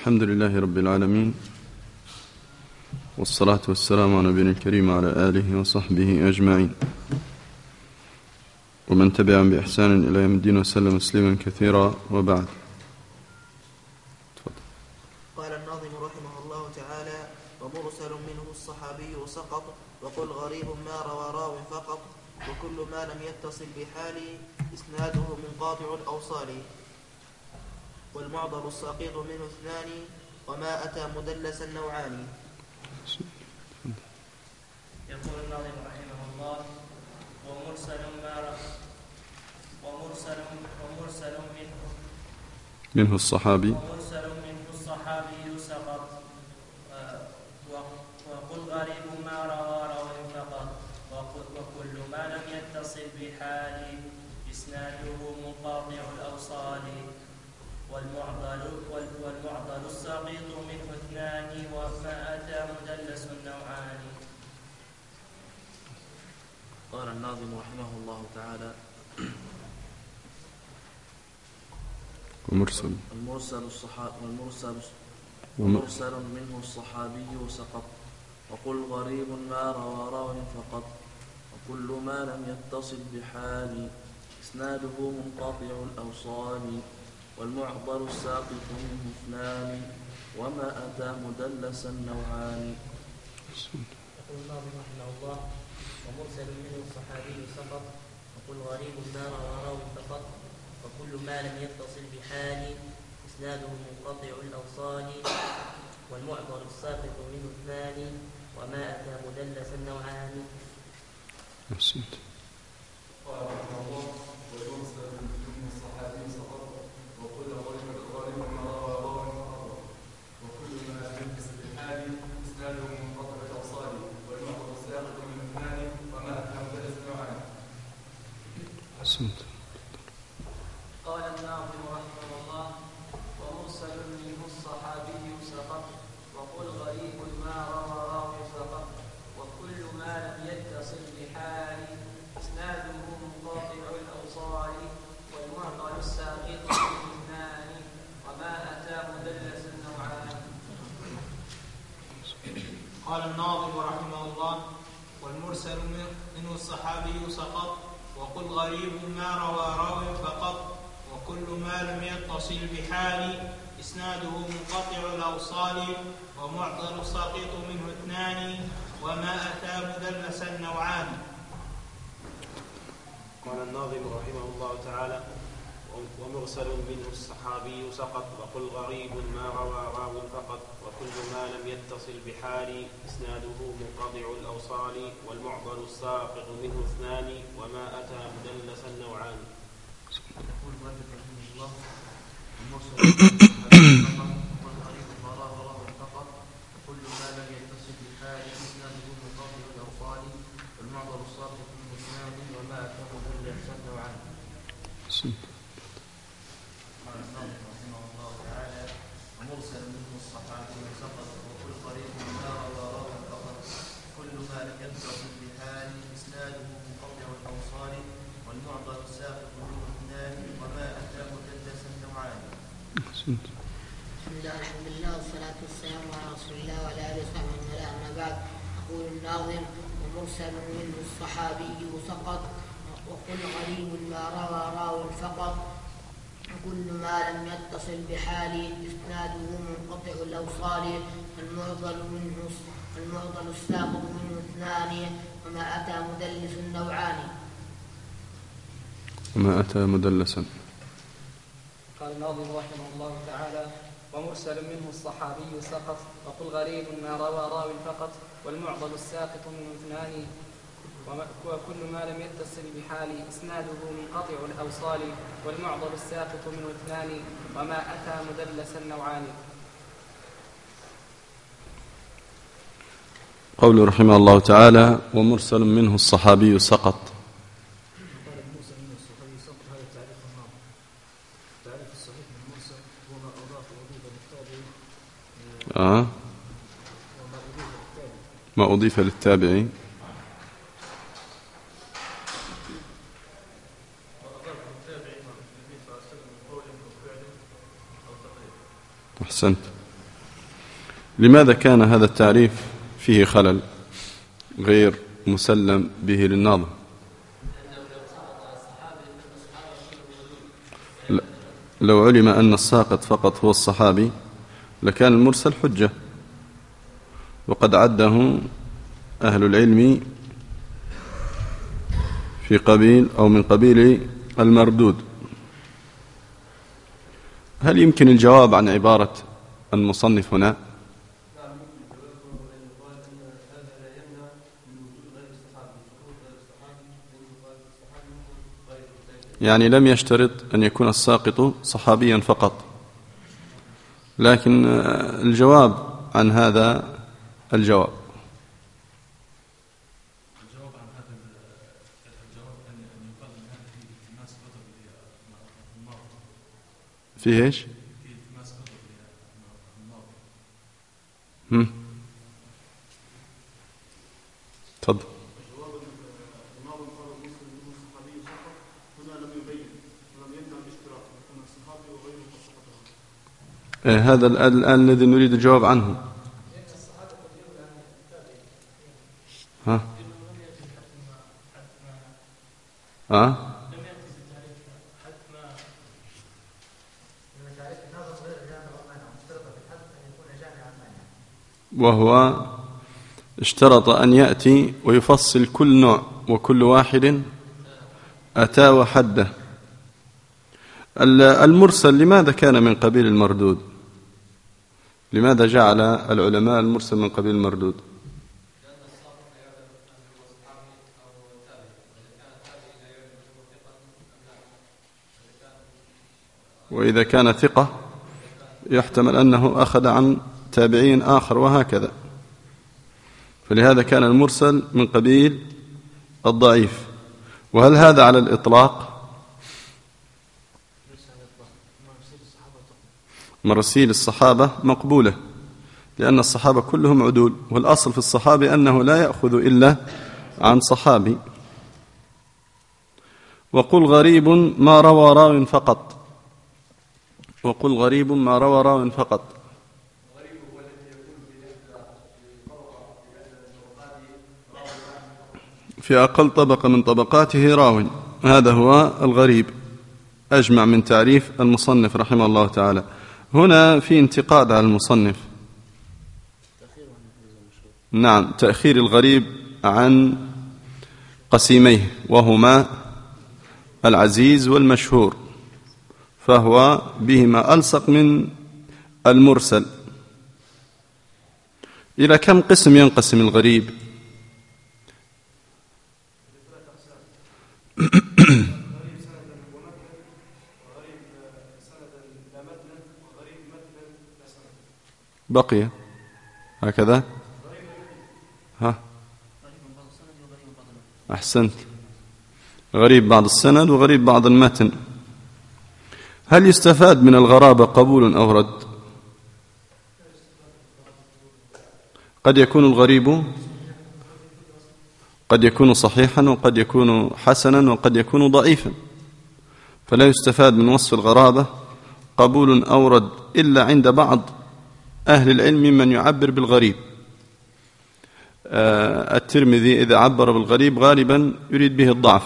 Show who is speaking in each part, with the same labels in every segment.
Speaker 1: الحمد لله رب العالمين، والصلاة والسلام على نبينا الكريم وعلى آله وصحبه أجمعين، ومن تبعهم بإحسان إلى يوم الدين وسلم تسليما كثيرا، وبعد.
Speaker 2: قال الناظم رحمه الله تعالى: ومرسل منه الصحابي سقط، وقل غريب ما روى راو فقط، وكل ما لم يتصل بحال إسناده منقاطع الأوصال، والمعضل الساقط منه اثنان، وما أتى مدلسا نوعان.
Speaker 3: يقول الناظم رحمه الله: ومرسل
Speaker 1: منه الصحابي
Speaker 3: سقط، وقل غريب ما روى راو فقط، وكل ما لم يتصل بحال إسناده منقاطع الأوصال، والمعضل السقيط منه اثنان، وما أتى مدلس نوعان.
Speaker 2: قال الناظم رحمه الله تعالى: ومرسل منه الصحابي سقط، وقل غريب ما روى راو فقط، وكل ما لم يتصل بحال إسناده منقطع الأوصال، والمعضل الساقط منه اثنان، وما أتى مدلسا نوعان.
Speaker 4: يقول الناظم رحمه الله: ومرسل منه الصحابي سقط، وقل غريب ما روى راو فقط، وكل ما لم يتصل بحال إسناده منقطع الأوصال، والمعضل الساقط منه اثنان، وما أتى مدلسا نوعان.
Speaker 5: قال رحمه الله: ويرسل منه الصحابي سقط، وكل غريب ما روى راو فقط، وكل ما لم يتصل بحال إسناده منقطع الأوصال، والمعضل الساقط منه اثنان، وما أتى مدلسا نوعان.
Speaker 4: قال الناظم رحمه الله: ومرسل منه الصحابي سقط، وقل غريب ما روى راو فقط، وكل ما لم يتصل بحال إسناده منقطع الأوصال، والمعضل الساقط منه اثنان، وما أتى مدلس نوعان.
Speaker 6: قال الناظم رحمه الله: والمرسل منه الصحابي سقط، وقل غريب ما روى راو فقط، وكل ما لم يتصل بحال إسناده منقطع الأوصال، ومعضل الساقط منه اثنان، وما أتى مدلسا نوعان.
Speaker 7: قال الناظم رحمه الله تعالى: ومرسل منه الصحابي سقط، وقل غريب ما روى راو فقط، وكل ما لم يتصل بحال إسناده منقطع الأوصال، والمعضل الساقط منه اثنان، وما أتى مدلسا نوعان.
Speaker 2: يقول المؤلف رحمه الله: المرسل منه الصحابي سقط، وقل غريب ما روى راو فقط، وكل ما لم يتصل بحال إسناده منقطع الأوصال، والمعضل الساقط منه اثنان، وما أتى مدلسا نوعان. قال الناظم رحمه الله تعالى: ومرسل منه الصحابي سقط، وكل غريب ما روى راو فقط، كل ما لم يتصل بحال إسناده منقطع الأوصال، والمعضل الساقط منه اثنان، وما أتى مدلسا نوعان.
Speaker 8: بسم الله الحمد لله والصلاة والسلام على رسول الله وعلى آله وصحبه ومن والاه، أما بعد. يقول الناظم: ومرسل منه الصحابي سقط، وقل غريب ما روى راو فقط، وكل ما لم يتصل بحال إسناده منقطع الأوصال، المعضل الساقط منه اثنان، وما أتى مدلس نوعان.
Speaker 1: وما أتى مدلسا.
Speaker 4: قال الناظم رحمه الله تعالى: ومرسل منه الصحابي سقط، وقل غريب ما روى راو فقط، والمعضل الساقط منه اثنان، وكل ما لم يتصل بحال إسناده منقطع الأوصال، والمعضل الساقط منه اثنان، وما أتى مدلسا نوعان.
Speaker 1: قول رحمه الله تعالى: ومرسل منه الصحابي سقط. ما أضيف للتابعي. أحسنت. لماذا كان هذا التعريف فيه خلل غير مسلم به للناظم؟ لو علم أن الساقط فقط هو الصحابي لكان المرسل حجة، وقد عده أهل العلم في قبيل أو من قبيل المردود. هل يمكن الجواب عن عبارة المصنف هنا؟ يعني لم يشترط أن يكون الساقط صحابيا فقط، لكن الجواب عن هذا الجواب فيه ايش؟ تفضل. هذا الآن الذي نريد الجواب عنه. ها؟ وهو اشترط أن يأتي ويفصل كل نوع وكل واحد أتى وحده. المرسل لماذا كان من قبيل المردود؟ لماذا جعل العلماء المرسل من قبيل المردود؟ وإذا كان ثقة يحتمل أنه أخذ عن تابعين آخر وهكذا، فلهذا كان المرسل من قبيل الضعيف. وهل هذا على الإطلاق؟ مراسيل الصحابة مقبولة لأن الصحابة كلهم عدول، والأصل في الصحابة أنه لا يأخذ إلا عن صحابي. وقل غريب ما روى راو فقط، وقل غريب ما روى راو فقط. في أقل طبقة من طبقاته راو، هذا هو الغريب، أجمع من تعريف المصنف رحمه الله تعالى. هنا في انتقاد على المصنف، نعم، تأخير الغريب عن قسيميه وهما العزيز والمشهور، فهو بهما ألصق من المرسل. إلى كم قسم ينقسم الغريب؟ بقي هكذا. أحسنت، غريب بعض السند وغريب بعض المتن. هل يستفاد من الغرابة قبول أو رد؟ قد يكون الغريب قد يكون صحيحا وقد يكون حسنا وقد يكون ضعيفا، فلا يستفاد من وصف الغرابة قبول أو رد إلا عند بعض أهل العلم من يعبر بالغريب. الترمذي إذا عبر بالغريب غالبا يريد به الضعف.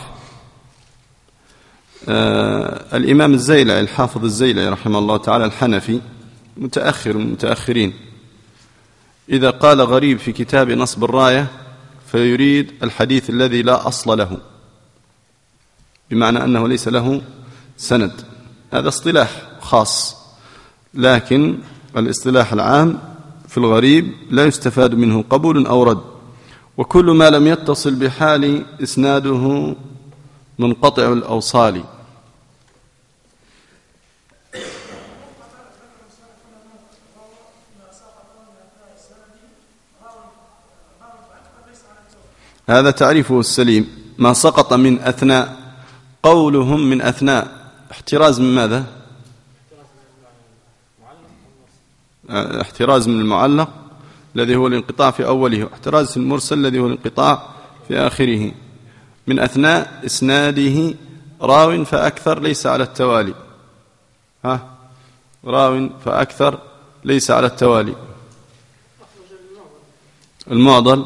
Speaker 1: الإمام الزيلعي الحافظ الزيلعي رحمه الله تعالى الحنفي متأخر من المتأخرين، إذا قال غريب في كتاب نصب الراية فيريد الحديث الذي لا أصل له، بمعنى أنه ليس له سند. هذا اصطلاح خاص، لكن الاصطلاح العام في الغريب لا يستفاد منه قبول أو رد، وكل ما لم يتصل بحال إسناده منقطع الأوصال. هذا تعريفه السليم، ما سقط من أثناء. قولهم من أثناء احتراز من ماذا؟ احتراز من المعلق الذي هو الانقطاع في أوله، واحتراز المرسل الذي هو الانقطاع في آخره. من أثناء إسناده راو فأكثر ليس على التوالي. راو فأكثر ليس على التوالي. المعضل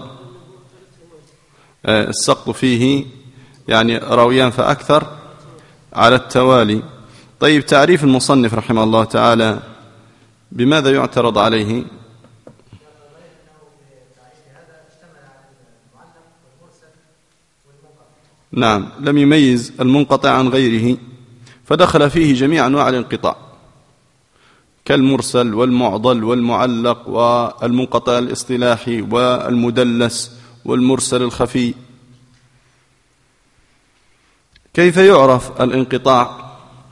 Speaker 1: السقط فيه يعني راويان فأكثر على التوالي. طيب، تعريف المصنف رحمه الله تعالى بماذا يعترض عليه؟ نعم، لم يميز المنقطع عن غيره، فدخل فيه جميع أنواع الانقطاع كالمرسل والمعضل والمعلق والمنقطع الاصطلاحي والمدلس والمرسل الخفي. كيف يعرف الانقطاع؟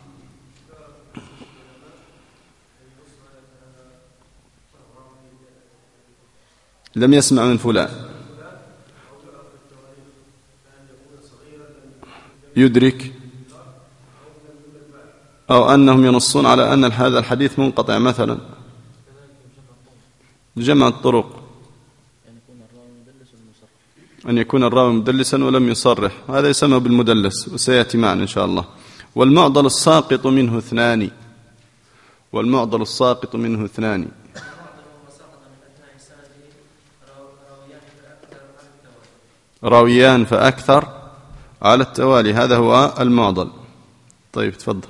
Speaker 1: لم يسمع من فلان، يدرك، أو أنهم ينصون على أن هذا الحديث منقطع مثلا، جمع الطرق، أن يكون الراوي مدلسا ولم يصرح، هذا يسمى بالمدلس وسيأتي معنا إن شاء الله. والمعضل الساقط منه اثنان، والمعضل الساقط منه اثنان، راويان فأكثر على التوالي، هذا هو المعضل. طيب تفضل.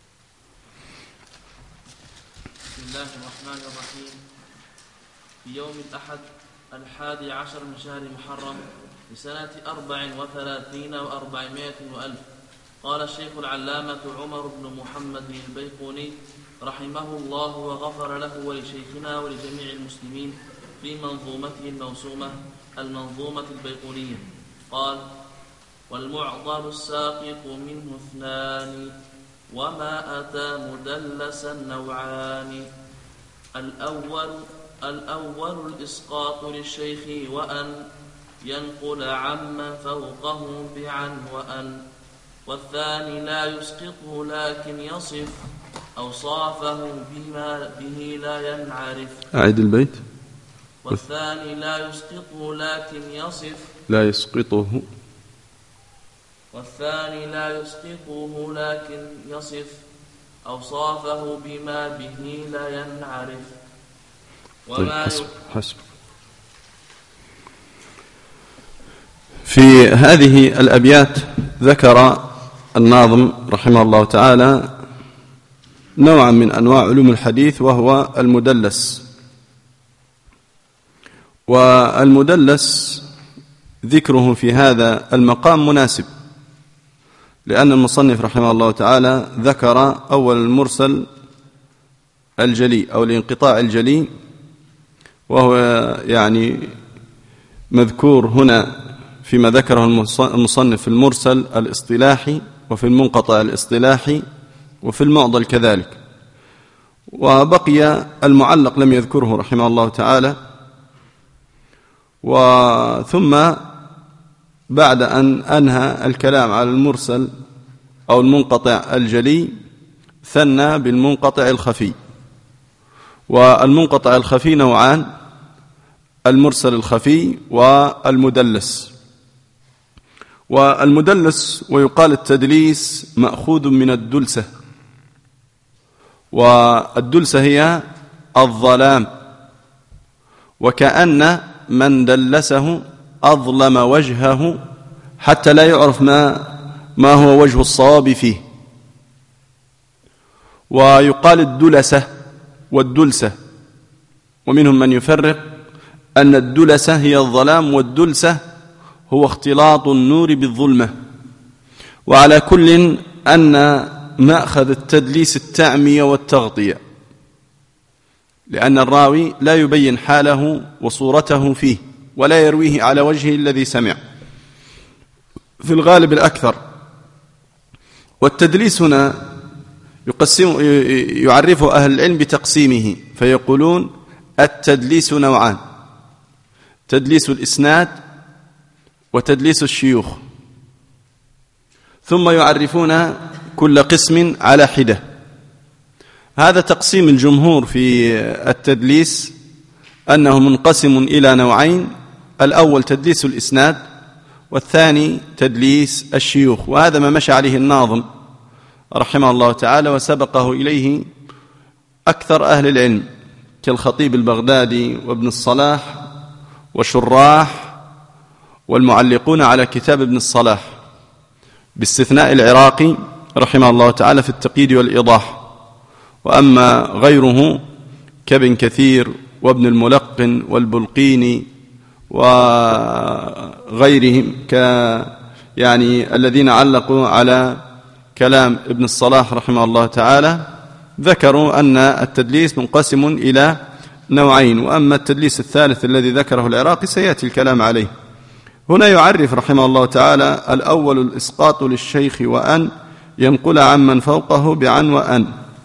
Speaker 9: بسم الله الرحمن الرحيم. في يوم الأحد 11 من شهر محرم لسنة 34 و400 وألف، قال الشيخ العلامة عمر بن محمد البيقوني رحمه الله وغفر له ولشيخنا ولجميع المسلمين في منظومته الموسومة المنظومة البيقونية، قال: والمعضل الساقط منه اثنان، وما أتى مدلسا نوعان. الأول الإسقاط للشيخ وأن ينقل عمن فوقه بعن وأن، والثاني لا يسقطه لكن يصف أوصافه بما به لا ينعرف.
Speaker 1: أعيد البيت.
Speaker 9: والثاني لا يسقطه لكن يصف،
Speaker 1: لا يسقطه،
Speaker 9: والثاني لا يسقطه لكن يصف أوصافه بما به لا ينعرف.
Speaker 1: طيب حسب. في هذه الأبيات ذكر الناظم رحمه الله تعالى نوعا من أنواع علوم الحديث، وهو المدلس. والمدلس ذكره في هذا المقام مناسب، لأن المصنف رحمه الله تعالى ذكر أول المرسل الجلي أو الانقطاع الجلي، وهو يعني مذكور هنا فيما ذكره المصنف في المرسل الاصطلاحي وفي المنقطع الاصطلاحي وفي المعضل كذلك. وبقي المعلق لم يذكره رحمه الله تعالى. وثم بعد أن أنهى الكلام على المرسل أو المنقطع الجلي ثنى بالمنقطع الخفي. والمنقطع الخفي نوعان: المرسل الخفي والمدلس. والمدلس ويقال التدليس مأخوذ من الدلسة، والدلسة هي الظلام، وكأن من دلسه أظلم وجهه حتى لا يعرف ما هو وجه الصواب فيه. ويقال الدلسة والدلسة، ومنهم من يفرق أن الدلسة هي الظلام والدلسة هو اختلاط النور بالظلمة. وعلى كل أن مأخذ التدليس التعمية والتغطية، لأن الراوي لا يبين حاله وصورته فيه ولا يرويه على وجهه الذي سمع في الغالب الأكثر. والتدليس هنا يعرفه أهل العلم بتقسيمه، فيقولون التدليس نوعان: تدليس الإسناد وتدليس الشيوخ، ثم يعرفون كل قسم على حدة. هذا تقسيم الجمهور في التدليس، أنه منقسم إلى نوعين: الأول تدليس الإسناد، والثاني تدليس الشيوخ. وهذا ما مشى عليه الناظم رحمه الله تعالى وسبقه إليه أكثر أهل العلم كالخطيب البغدادي وابن الصلاح وشراح والمعلقون على كتاب ابن الصلاح، باستثناء العراقي رحمه الله تعالى في التقييد والإيضاح. وأما غيره كابن كثير وابن الملقن والبلقيني وغيرهم يعني الذين علقوا على كلام ابن الصلاح رحمه الله تعالى، ذكروا أن التدليس منقسم إلى نوعين. وأما التدليس الثالث الذي ذكره العراقي سيأتي الكلام عليه. هنا يعرف رحمه الله تعالى: الأول الإسقاط للشيخ وأن ينقل عمن فوقه بعن وأن.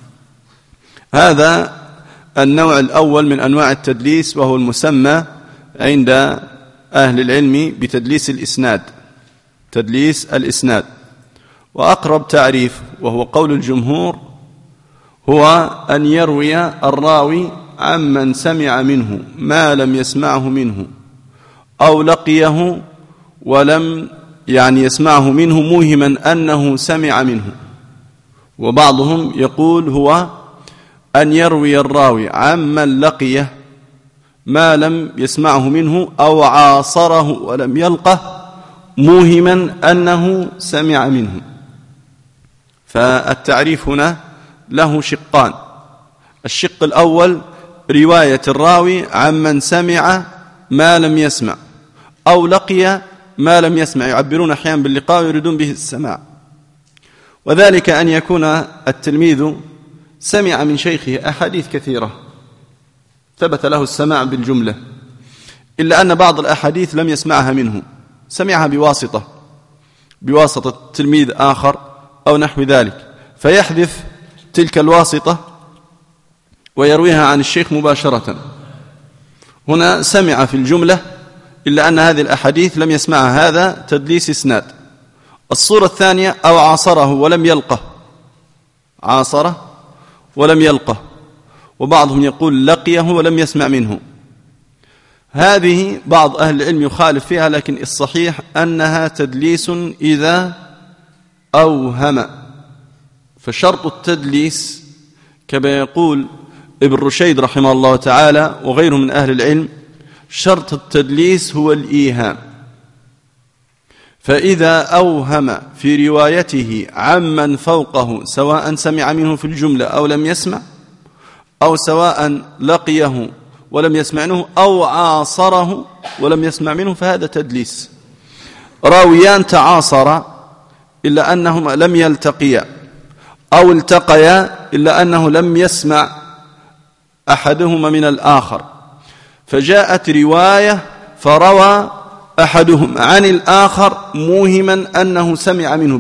Speaker 1: هذا النوع الأول من أنواع التدليس، وهو المسمى عند أهل العلم بتدليس الإسناد، تدليس الإسناد. وأقرب تعريف وهو قول الجمهور هو أن يروي الراوي عمن سمع منه ما لم يسمعه منه، أو لقيه ولم يسمعه منه موهما أنه سمع منه. وبعضهم يقول هو أن يروي الراوي عمن لقيه ما لم يسمعه منه أو عاصره ولم يلقه موهما أنه سمع منه. فالتعريف هنا له شقان: الشق الأول رواية الراوي عمن سمع ما لم يسمع أو لقي ما لم يسمع، يعبرون أحيانا باللقاء ويريدون به السماع، وذلك أن يكون التلميذ سمع من شيخه أحاديث كثيرة ثبت له السماع بالجملة، إلا أن بعض الأحاديث لم يسمعها منه، سمعها بواسطة تلميذ آخر أو نحو ذلك، فيحذف تلك الواسطة ويرويها عن الشيخ مباشرة. هنا سمع في الجملة إلا أن هذه الأحاديث لم يسمعها، هذا تدليس إسناد. الصورة الثانية: أو عاصره ولم يلقه، عاصره ولم يلقه، وبعضهم يقول لقيه ولم يسمع منه. هذه بعض أهل العلم يخالف فيها، لكن الصحيح أنها تدليس إذا أوهم. فشرط التدليس كما يقول ابن رشيد رحمه الله تعالى وغيره من أهل العلم، شرط التدليس هو الإيهام. فإذا أوهم في روايته عمن فوقه، سواء سمع منه في الجملة أو لم يسمع، أو سواء لقيه ولم يسمع منه، أو عاصره ولم يسمع منه، فهذا تدليس. راويان تعاصرا إلا أنهما لم يلتقيا، أو التقيا إلا أنه لم يسمع أحدهما من الآخر، فجاءت رواية فروى أحدهم عن الآخر موهما أنه سمع منه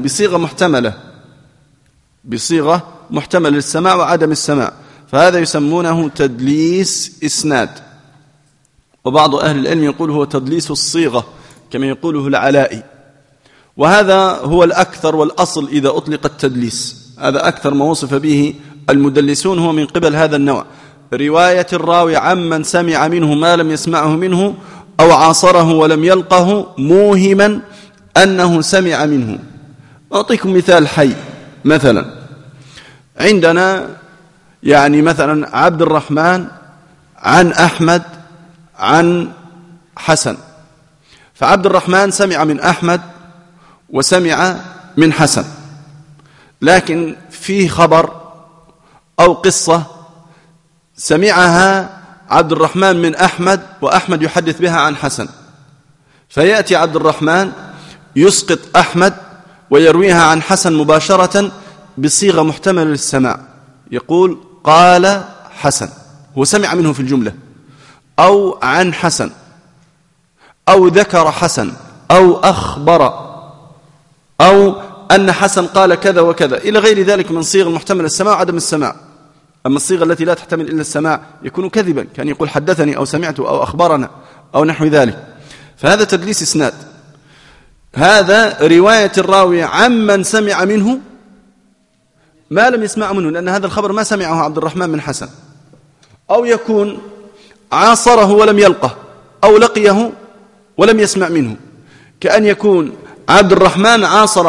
Speaker 1: بصيغة محتملة للسماع وعدم السماع، فهذا يسمونه تدليس إسناد. وبعض أهل العلم يقول هو تدليس الصيغة كما يقوله العلائي، وهذا هو الأكثر والأصل إذا أطلق التدليس. هذا أكثر ما وصف به المدلسون، هو من قبل هذا النوع: رواية الراوي عمن سمع منه ما لم يسمعه منه، أو عاصره ولم يلقه موهما أنه سمع منه. أعطيكم مثال حي. مثلا عندنا مثلا عبد الرحمن عن أحمد عن حسن، فعبد الرحمن سمع من أحمد وسمع من حسن، لكن فيه خبر أو قصة سمعها عبد الرحمن من أحمد وأحمد يحدث بها عن حسن، فيأتي عبد الرحمن يسقط أحمد ويرويها عن حسن مباشرة بصيغة محتملة للسماع، يقول قال حسن، هو سمع منه في الجملة، أو عن حسن، أو ذكر حسن، أو أخبر، أو أن حسن قال كذا وكذا، إلى غير ذلك من صيغ محتمل السماع وعدم السماع. أما الصيغة التي لا تحتمل إلا السماع يكون كذبا، كان يقول حدثني أو سمعت أو أخبرنا أو نحو ذلك، فهذا تدليس إسناد. هذا رواية الراوي عمن سمع منه ما لم يسمع منه، لأن هذا الخبر ما سمعه عبد الرحمن من حسن، أو يكون عاصره ولم يلقه، أو لقيه ولم يسمع منه، كأن يكون عبد الرحمن عاصر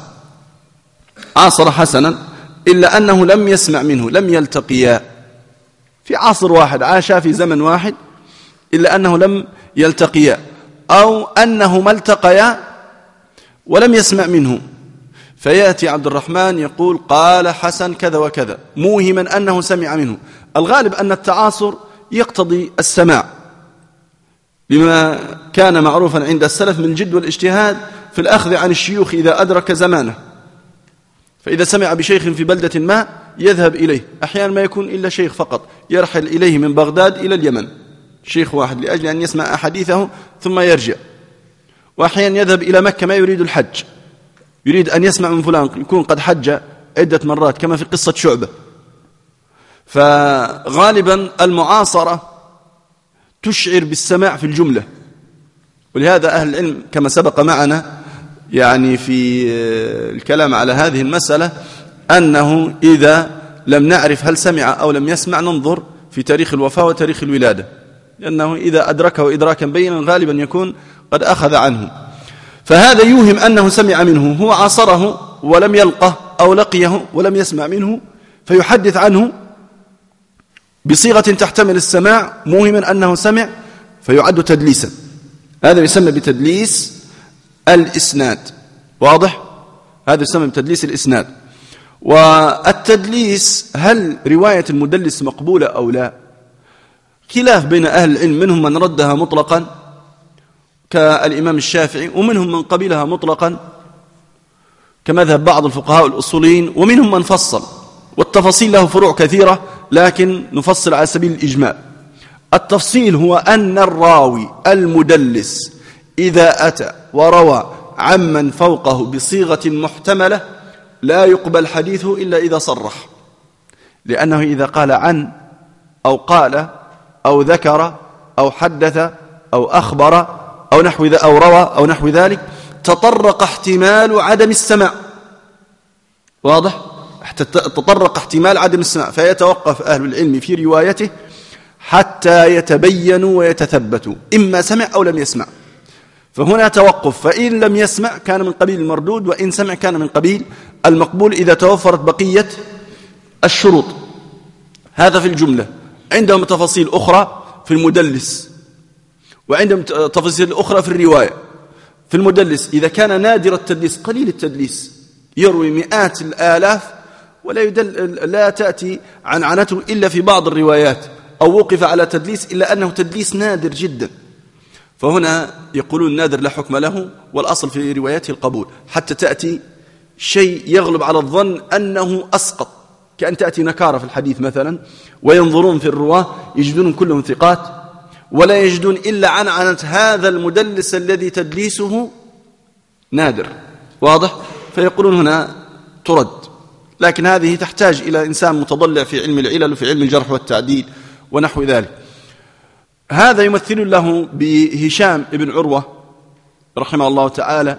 Speaker 1: حسنا إلا أنه لم يسمع منه، لم يلتقيا في عصر واحد، عاشا في زمن واحد، إلا أنه لم يلتقيا، أو أنهما التقيا ولم يسمع منه، فيأتي عبد الرحمن يقول قال حسن كذا وكذا موهما أنه سمع منه. الغالب أن التعاصر يقتضي السماع، لما كان معروفا عند السلف من الجد والاجتهاد في الأخذ عن الشيوخ إذا أدرك زمانه. فإذا سمع بشيخ في بلدة ما يذهب إليه، أحيانا ما يكون إلا شيخ فقط يرحل إليه من بغداد إلى اليمن، شيخ واحد لأجل أن يسمع أحاديثه ثم يرجع. وأحيانا يذهب إلى مكة ما يريد الحج، يريد أن يسمع من فلان يكون قد حج عدة مرات كما في قصة شعبة. فغالبا المعاصرة تشعر بالسماع في الجملة، ولهذا أهل العلم كما سبق معنا يعني في الكلام على هذه المسألة أنه إذا لم نعرف هل سمع أو لم يسمع ننظر في تاريخ الوفاة وتاريخ الولادة، لأنه إذا أدركه إدراكا بينا غالبا يكون قد أخذ عنه. فهذا يوهم أنه سمع منه، هو عاصره ولم يلقه أو لقيه ولم يسمع منه، فيحدث عنه بصيغة تحتمل السماع موهما أنه سمع، فيعد تدليسا. هذا يسمى بتدليس الإسناد. واضح؟ هذا يسمى بتدليس الإسناد. والتدليس هل رواية المدلس مقبولة أو لا؟ خلاف بين أهل العلم، منهم من ردها مطلقا كالإمام الشافعي، ومنهم من قبلها مطلقا كمذهب بعض الفقهاء الأصوليين، ومنهم من فصل، والتفاصيل له فروع كثيرة لكن نفصل على سبيل الإجمال. التفصيل هو أن الراوي المدلس إذا أتى وروى عمن فوقه بصيغة محتملة لا يقبل حديثه إلا إذا صرح، لأنه إذا قال عن أو قال أو ذكر أو حدث أو أخبر أو نحو أو روى أو نحو ذلك تطرق احتمال عدم السماع. واضح؟ تطرق احتمال عدم السماع، فيتوقف أهل العلم في روايته حتى يتبينوا ويتثبتوا إما سمع أو لم يسمع. فهنا توقف، فإن لم يسمع كان من قبيل المردود، وإن سمع كان من قبيل المقبول إذا توفرت بقية الشروط. هذا في الجملة. عندهم تفاصيل أخرى في المدلس، وعندهم تفاصيل أخرى في الرواية. في المدلس إذا كان نادر التدليس قليل التدليس يروي مئات الآلاف لا تأتي عنعنته إلا في بعض الروايات، أو وقف على تدليس إلا أنه تدليس نادر جدا، فهنا يقولون نادر لا حكم له، والأصل في رواياته القبول، حتى تأتي شيء يغلب على الظن أنه أسقط، كأن تأتي نكارة في الحديث مثلا، وينظرون في الرواة يجدون كلهم ثقات ولا يجدون إلا عنعنة هذا المدلس الذي تدليسه نادر. واضح؟ فيقولون هنا ترد. لكن هذه تحتاج إلى إنسان متضلع في علم العلل وفي علم الجرح والتعديل ونحو ذلك. هذا يمثل له بهشام ابن عروة رحمه الله تعالى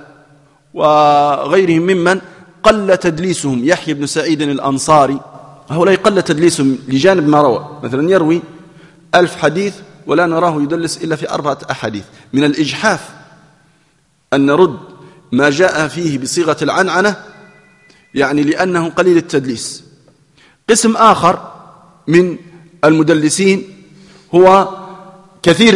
Speaker 1: وغيرهم ممن قل تدليسهم، يحيى بن سعيد الأنصاري، هؤلاء قل تدليسهم لجانب ما روى، مثلا يروي 1000 حديث ولا نراه يدلس إلا في 4 أحاديث. من الإجحاف أن نرد ما جاء فيه بصيغة العنعنة، يعني لأنه قليل التدليس. قسم آخر من المدلسين هو كثير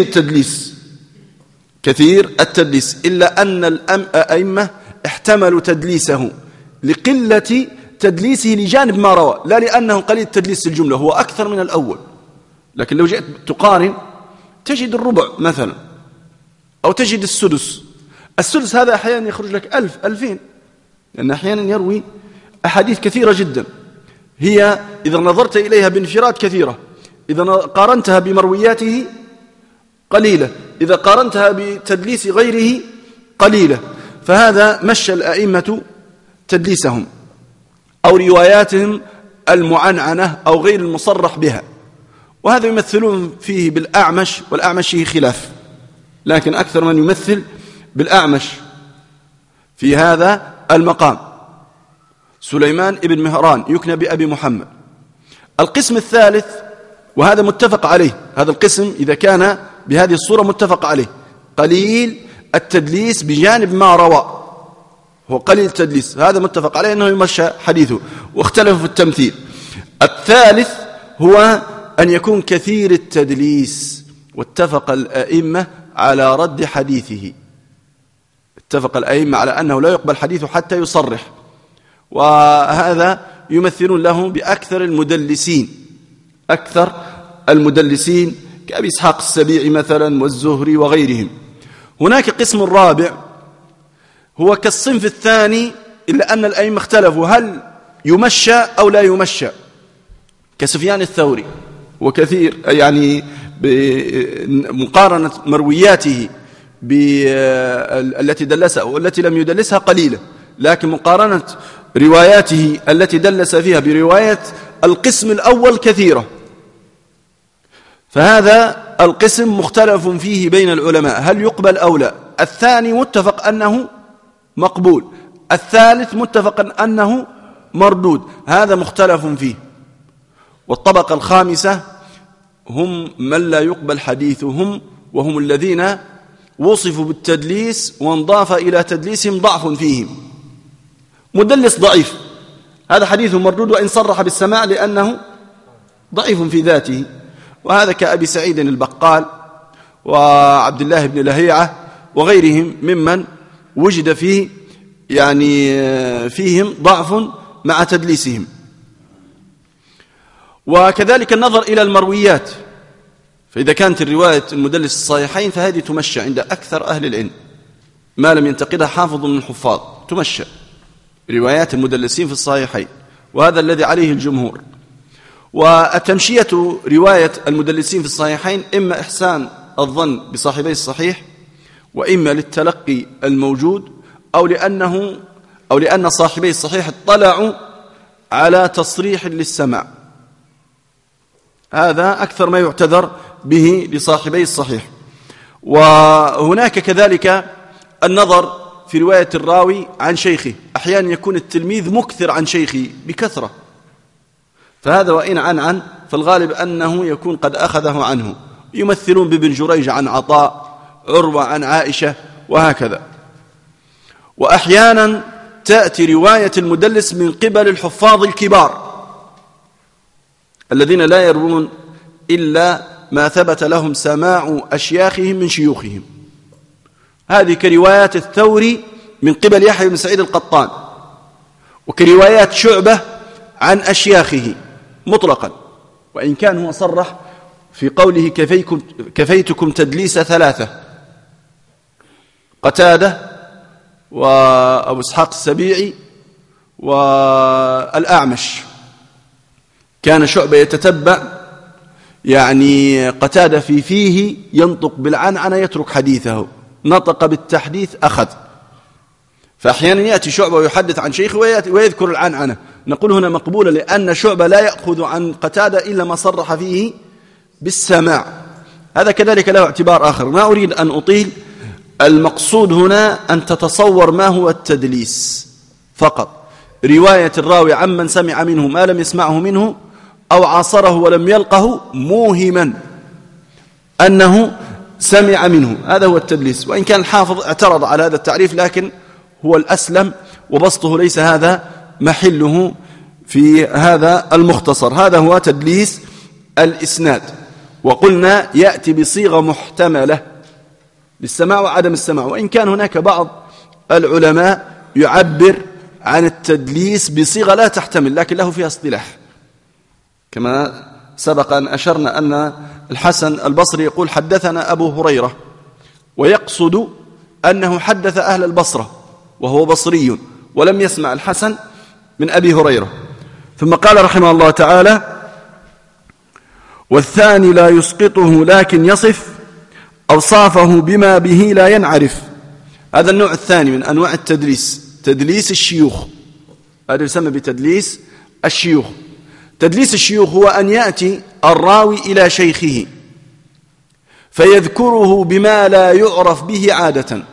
Speaker 1: التدليس، إلا أن الأئمة احتملوا تدليسه لقلة تدليسه لجانب ما روى، لا لأنه قليل التدليس الجملة، هو أكثر من الأول. لكن لو جئت تقارن تجد الربع مثلا، أو تجد السدس هذا أحيانا يخرج لك 1000 2000، لأن أحيانا يروي أحاديث كثيرة جدا، هي إذا نظرت إليها بانفراد كثيرة، إذا قارنتها بمروياته قليلة، إذا قارنتها بتدليس غيره قليلة. فهذا مشى الأئمة تدليسهم أو رواياتهم المعنعنة أو غير المصرح بها، وهذا يمثلون فيه بالأعمش، والأعمش فيه خلاف، لكن أكثر من يمثل بالأعمش في هذا المقام سليمان ابن مهران يكنى بأبي محمد. القسم الثالث، وهذا متفق عليه، هذا القسم إذا كان بهذه الصورة متفق عليه، قليل التدليس بجانب ما روى، هو قليل التدليس، هذا متفق عليه أنه يمشى حديثه، واختلفوا في التمثيل. الثالث هو أن يكون كثير التدليس، واتفق الأئمة على رد حديثه. اتفق الأئمة على أنه لا يقبل حديثه حتى يصرح، وهذا يمثلون له بأكثر المدلسين كأبي إسحاق السبيعي مثلا والزهري وغيرهم. هناك قسم رابع هو كالصنف الثاني، إلا أن الأئمة اختلفوا هل يمشى أو لا يمشى، كسفيان الثوري وكثير، يعني بمقارنة مروياته التي دلسها والتي لم يدلسها قليلة، لكن مقارنة رواياته التي دلس فيها برواية القسم الأول كثيرة، فهذا القسم مختلف فيه بين العلماء هل يقبل أو لا. الثاني متفق أنه مقبول، الثالث متفق أنه مردود، هذا مختلف فيه. والطبقة الخامسة هم من لا يقبل حديثهم، وهم الذين وصفوا بالتدليس وانضاف إلى تدليسهم ضعف فيهم. مدلس ضعيف هذا حديث مردود وإن صرح بالسماع لأنه ضعيف في ذاته، وهذا كأبي سعيد البقال وعبد الله بن لهيعة وغيرهم ممن وجد فيه فيهم ضعف مع تدليسهم. وكذلك النظر إلى المرويات، فإذا كانت الرواية المدلس الصحيحين فهذه تمشى عند أكثر أهل العلم ما لم ينتقدها حافظ من الحفاظ، تمشى روايات المدلسين في الصحيحين، وهذا الذي عليه الجمهور. والتمشية رواية المدلسين في الصحيحين إما إحسان الظن بصاحبي الصحيح، وإما للتلقي الموجود، أو لأن صاحبي الصحيح اطلعوا على تصريح للسماع، هذا أكثر ما يعتذر به لصاحبي الصحيح. وهناك كذلك النظر في رواية الراوي عن شيخه، أحيانا يكون التلميذ مكثر عن شيخه بكثرة، فهذا وإن عن فالغالب أنه يكون قد أخذه عنه. يمثلون بابن جريج عن عطاء، عروة عن عائشة، وهكذا. وأحيانا تأتي رواية المدلس من قبل الحفاظ الكبار الذين لا يروون إلا ما ثبت لهم سماع أشياخهم من شيوخهم، هذه كروايات الثوري من قبل يحيى بن سعيد القطان، وكروايات شعبة عن أشياخه مطلقا، وإن كان هو صرح في قوله كفيتكم تدليس ثلاثة: قتادة وأبو إسحاق السبيعي والأعمش. كان شعبة يتتبع قتادة في فيه ينطق بالعنعنة يترك حديثه، نطق بالتحديث أخذ. فأحيانا يأتي شعبة ويحدث عن شيخه ويذكر العنعنة، نقول هنا مقبولة لأن شعبة لا يأخذ عن قتادة إلا ما صرح فيه بالسماع، هذا كذلك له اعتبار آخر. ما أريد أن أطيل، المقصود هنا أن تتصور ما هو التدليس فقط، رواية الراوي عمن سمع منه ما لم يسمعه منه أو عاصره ولم يلقه موهما أنه سمع منه، هذا هو التدليس. وإن كان الحافظ اعترض على هذا التعريف لكن هو الأسلم، وبسطه ليس هذا محله في هذا المختصر. هذا هو تدليس الإسناد، وقلنا يأتي بصيغة محتملة للسماع وعدم السماع، وإن كان هناك بعض العلماء يعبر عن التدليس بصيغة لا تحتمل لكن له فيها اصطلاح، كما سبق أن أشرنا أن الحسن البصري يقول حدثنا أبو هريرة، ويقصد أنه حدث أهل البصرة وهو بصري ولم يسمع الحسن من أبي هريرة. ثم قال رحمه الله تعالى: والثاني لا يسقطه لكن يصف أوصافه بما به لا ينعرف. هذا النوع الثاني من أنواع التدليس، تدليس الشيوخ، هذا يسمى بتدليس الشيوخ. تدليس الشيوخ هو أن يأتي الراوي إلى شيخه فيذكره بما لا يعرف به عادة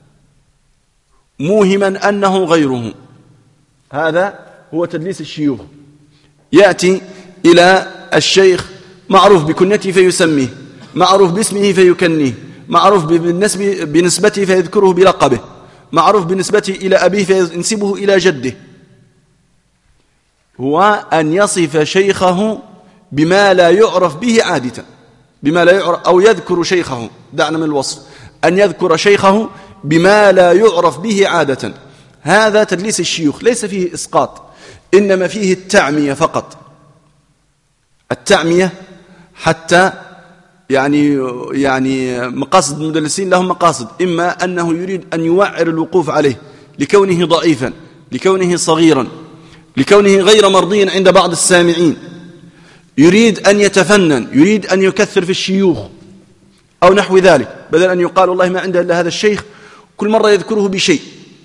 Speaker 1: موهما أنه غيره، هذا هو تدليس الشيوخ. يأتي إلى الشيخ معروف بكنيته فيسميه، معروف باسمه فيكنيه، معروف بنسبته فيذكره بلقبه، معروف بنسبته إلى أبيه فينسبه إلى جده. هو أن يصف شيخه بما لا يعرف به عادة، بما لا يعرف، أو يذكر شيخه، دعنا من الوصف، أن يذكر شيخه بما لا يعرف به عادة. هذا تدليس الشيوخ، ليس فيه إسقاط، إنما فيه التعمية فقط. التعمية حتى يعني مقاصد المدلسين لهم مقاصد، إما أنه يريد أن يوعر الوقوف عليه لكونه ضعيفا، لكونه صغيرا، لكونه غير مرضي عند بعض السامعين، يريد أن يتفنن، يريد أن يكثر في الشيوخ أو نحو ذلك، بدل أن يقال والله ما عنده إلا هذا الشيخ كل مرة يذكره بشيء،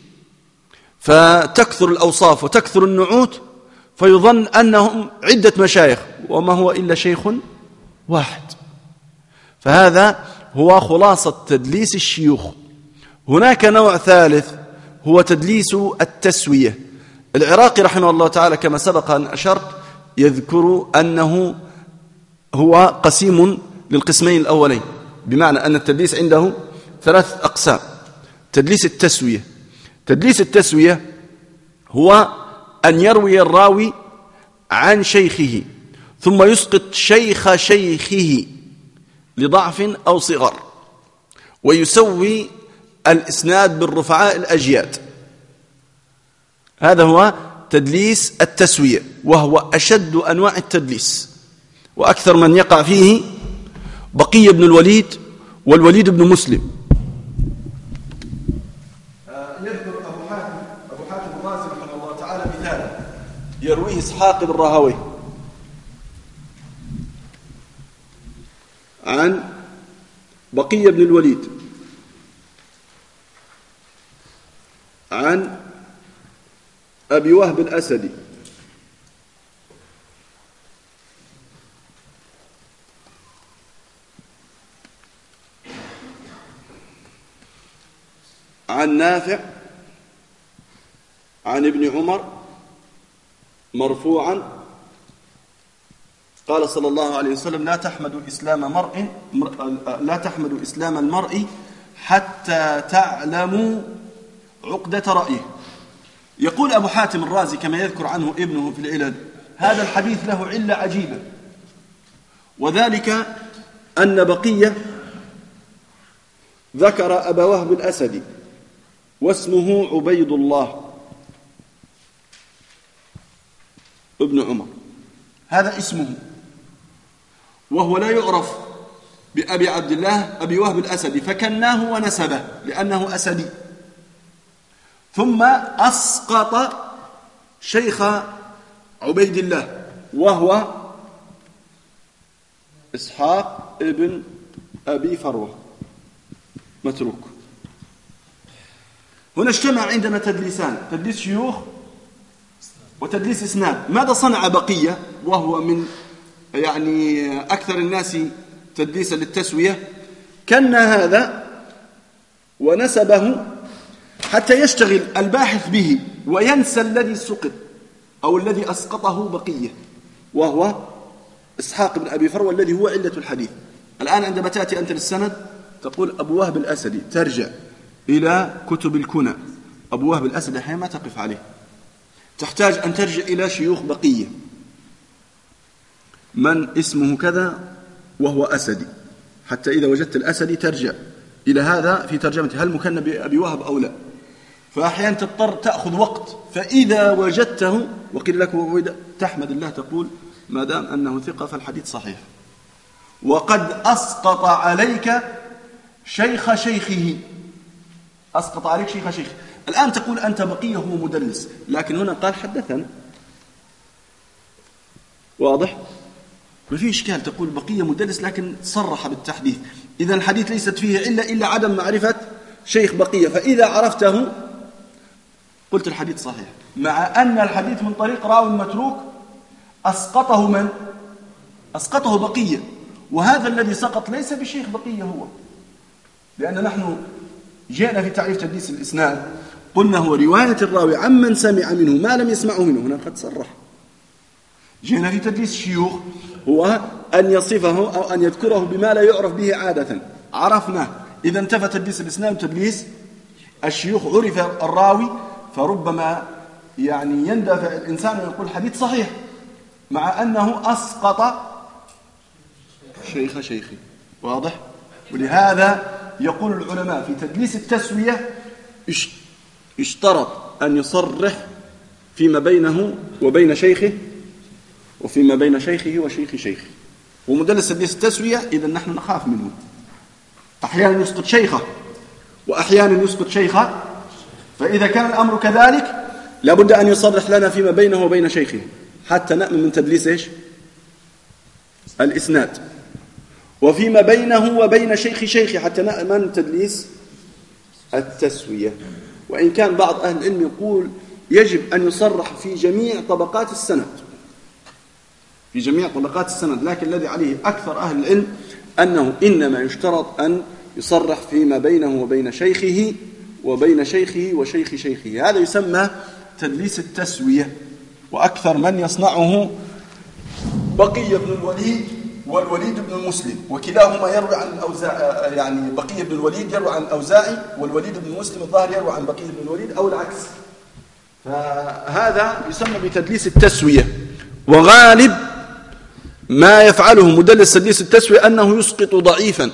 Speaker 1: فتكثر الأوصاف وتكثر النعوت، فيظن أنهم عدة مشايخ وما هو إلا شيخ واحد. فهذا هو خلاصة تدليس الشيوخ. هناك نوع ثالث هو تدليس التسوية. العراقي رحمه الله تعالى كما سبق أن أشرت يذكر أنه هو قسيم للقسمين الأولين، بمعنى أن التدليس عنده 3 أقسام. تدليس التسوية، تدليس التسوية هو أن يروي الراوي عن شيخه ثم يسقط شيخ شيخه لضعف أو صغر، ويسوي الإسناد بالرفعاء الأجياد. هذا هو تدليس التسوية، وهو أشد أنواع التدليس، وأكثر من يقع فيه بقية بن الوليد والوليد بن مسلم. يذكر أبو حاتم الرازي رحمه الله تعالى مثالا يرويه إسحاق بن راهويه عن بقية بن الوليد عن أبي وهب الأسدي عن نافع عن ابن عمر مرفوعا قال صلى الله عليه وسلم: لا تحمد إسلام المرء حتى تعلموا عقدة رأيه. يقول أبو حاتم الرازي كما يذكر عنه ابنه في العلل: هذا الحديث له علة عجيبة، وذلك أن بقية ذكر أبا وهب الأسدي واسمه عبيد الله ابن عمر، هذا اسمه، وهو لا يعرف بأبي عبد الله أبي وهب الأسدي، فكناه ونسبه لأنه أسدي. ثم أسقط شيخ عبيد الله وهو إسحاق ابن أبي فروة، متروك. هنا اجتمع عندنا تدليسان: تدليس شيوخ وتدليس إسناد. ماذا صنع بقية وهو من أكثر الناس تدليسا للتسوية؟ كان هذا ونسبه حتى يشتغل الباحث به وينسى الذي سقط أو الذي أسقطه بقية، وهو إسحاق بن أبي فروة الذي هو علة الحديث. الآن عندما تأتي أنت للسند تقول أبو وهب الأسدي، ترجع إلى كتب الكنى، أبو وهب الأسدي أحيانا ما تقف عليه، تحتاج أن ترجع إلى شيوخ بقية، من اسمه كذا وهو أسدي، حتى إذا وجدت الأسدي ترجع إلى هذا في ترجمته، هل مكنى بأبي وهب أو لا. فأحيانا تضطر تأخذ وقت، فإذا وجدته وقيل لك تحمد الله، تقول ما دام أنه ثقة فالحديث صحيح، وقد أسقط عليك شيخ شيخه، أسقط عليك شيخ شيخه. الآن تقول أنت بقية هو مدلس، لكن هنا قال حدثنا، واضح؟ ما في إشكال تقول بقية مدلس لكن صرح بالتحديث، إذا الحديث ليست فيه إلا عدم معرفة شيخ بقية، فإذا عرفته قلت الحديث صحيح، مع أن الحديث من طريق راوي متروك أسقطه من؟ أسقطه بقية، وهذا الذي سقط ليس بشيخ بقية هو، لأن نحن جاءنا في تعريف تدليس الإسناد قلنا هو رواية الراوي عمن سمع منه ما لم يسمعه منه، هنا قد صرح. جاءنا في تدليس الشيوخ هو أن يصفه أو أن يذكره بما لا يعرف به عادة، عرفناه، إذا انتفى تدليس الإسناد وتدليس الشيوخ، عرف الراوي، فربما يندفع الإنسان ويقول حديث صحيح مع أنه أسقط شيخ شيخي. واضح؟ ولهذا يقول العلماء في تدليس التسوية يشترط أن يصرح فيما بينه وبين شيخه وفيما بين شيخه وشيخ شيخه. ومدلس تدليس التسوية إذا نحن نخاف منه، أحيانا يسقط شيخه وأحيانا يسقط شيخه، فإذا كان الأمر كذلك لابد أن يصرح لنا فيما بينه وبين شيخه حتى نأمن من تدليس إيش؟ الإسناد، وفيما بينه وبين شيخ شيخه حتى نأمن تدليس التسوية. وإن كان بعض أهل العلم يقول يجب أن يصرح في جميع طبقات السند، في جميع طبقات السند، لكن الذي عليه أكثر أهل العلم أنه إنما يشترط أن يصرح فيما بينه وبين شيخه وبين شيخه وشيخ شيخه. هذا يسمى تدليس التسوية، وأكثر من يصنعه بقية بن الوليد والوليد بن مسلم، وكلاهما يروي عن الأوزاعي، يعني بقية بن الوليد يروي عن الأوزاعي والوليد بن مسلم الظاهر يروي عن بقية بن الوليد أو العكس. فهذا يسمى بتدليس التسوية. وغالب ما يفعله مدلس تدليس التسوية أنه يسقط ضعيفا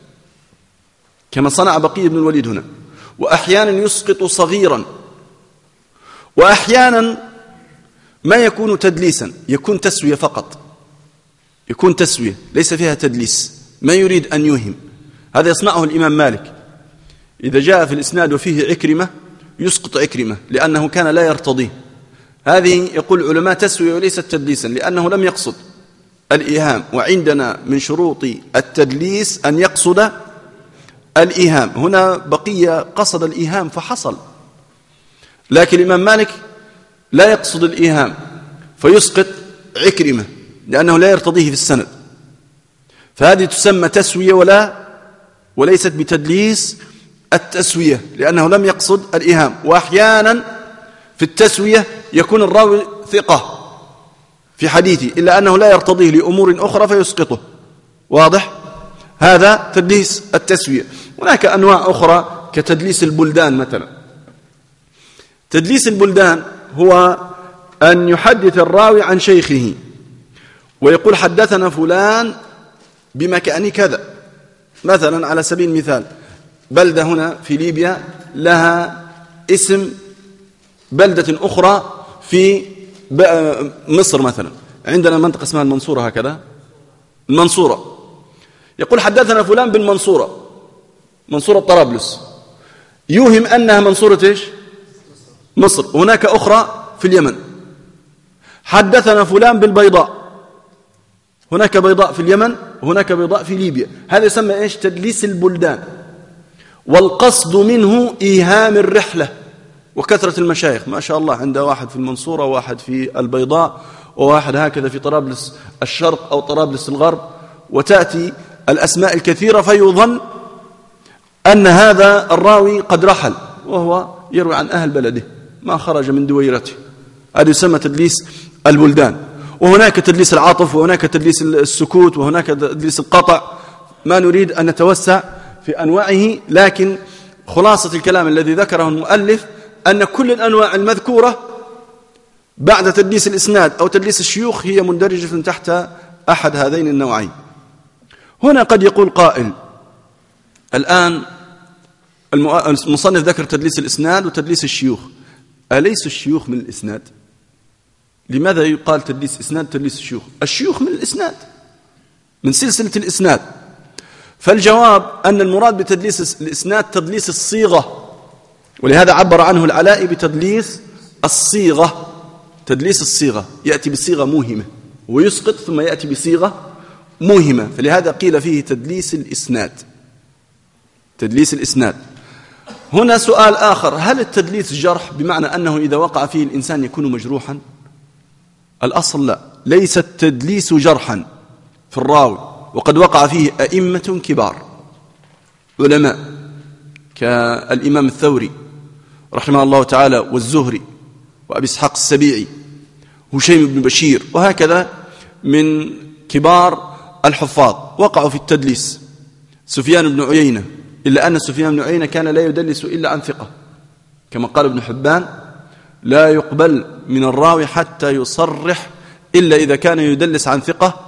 Speaker 1: كما صنع بقية بن الوليد هنا، وأحيانا يسقط صغيرا، وأحيانا ما يكون تدليسا، يكون تسوية فقط، يكون تسوية ليس فيها تدليس، ما يريد أن يوهم. هذا يصنعه الإمام مالك، إذا جاء في الإسناد وفيه عكرمة يسقط عكرمة لأنه كان لا يرتضيه. هذه يقول العلماء تسوية وليست تدليسا لأنه لم يقصد الإيهام، وعندنا من شروط التدليس أن يقصد الإيهام. هنا بقية قصد الإيهام فحصل، لكن الإمام مالك لا يقصد الإيهام فيسقط عكرمة لأنه لا يرتضيه في السند، فهذه تسمى تسوية وليست بتدليس التسوية لأنه لم يقصد الإيهام. وأحيانا في التسوية يكون الراوي ثقة في حديثه إلا أنه لا يرتضيه لأمور أخرى فيسقطه. واضح؟ هذا تدليس التسوية. هناك أنواع أخرى كتدليس البلدان مثلا. تدليس البلدان هو أن يحدث الراوي عن شيخه ويقول حدثنا فلان بمكان كذا، مثلا على سبيل المثال بلدة هنا في ليبيا لها اسم بلدة أخرى في مصر، مثلا عندنا منطقة اسمها المنصورة، هكذا المنصورة، يقول حدثنا فلان بالمنصورة، منصورة طرابلس، يوهم أنها منصورة إيش؟ مصر. هناك أخرى في اليمن. حدثنا فلان بالبيضاء، هناك بيضاء في اليمن وهناك بيضاء في ليبيا. هذا يسمى إيش؟ تدليس البلدان. والقصد منه إيهام الرحلة وكثرة المشايخ، ما شاء الله عنده واحد في المنصورة وواحد في البيضاء وواحد هكذا في طرابلس الشرق أو طرابلس الغرب، وتأتي الأسماء الكثيرة فيظن أن هذا الراوي قد رحل وهو يروي عن أهل بلده ما خرج من دويرته. هذا يسمى تدليس البلدان. وهناك تدليس العاطف، وهناك تدليس السكوت، وهناك تدليس القطع. ما نريد أن نتوسع في أنواعه، لكن خلاصة الكلام الذي ذكره المؤلف أن كل الأنواع المذكورة بعد تدليس الإسناد أو تدليس الشيوخ هي مندرجة تحت أحد هذين النوعين. هنا قد يقول قائل الآن المصنف ذكر تدليس الإسناد وتدليس الشيوخ، أليس الشيوخ من الإسناد؟ لماذا يقال تدليس إسناد تدليس الشيوخ؟ الشيوخ من الإسناد، من سلسلة الإسناد. فالجواب أن المراد بتدليس الإسناد تدليس الصيغة، ولهذا عبر عنه العلاء بتدليس الصيغة. تدليس الصيغة يأتي بصيغة موهمة ويسقط ثم يأتي بصيغة موهمة، فلهذا قيل فيه تدليس الإسناد. تدليس الإسناد. هنا سؤال آخر، هل التدليس جرح بمعنى أنه إذا وقع فيه الإنسان يكون مجروحا؟ الأصل لا، ليس التدليس جرحا في الراوي، وقد وقع فيه أئمة كبار علماء كالإمام الثوري رحمه الله تعالى والزهري وأبي إسحاق السبيعي هشيم بن بشير، وهكذا من كبار الحفاظ وقعوا في التدليس. سفيان بن عيينة، إلا أن سفيان بن عيينة كان لا يدلس إلا عن ثقة، كما قال ابن حبان لا يقبل من الراوي حتى يصرح إلا إذا كان يدلس عن ثقة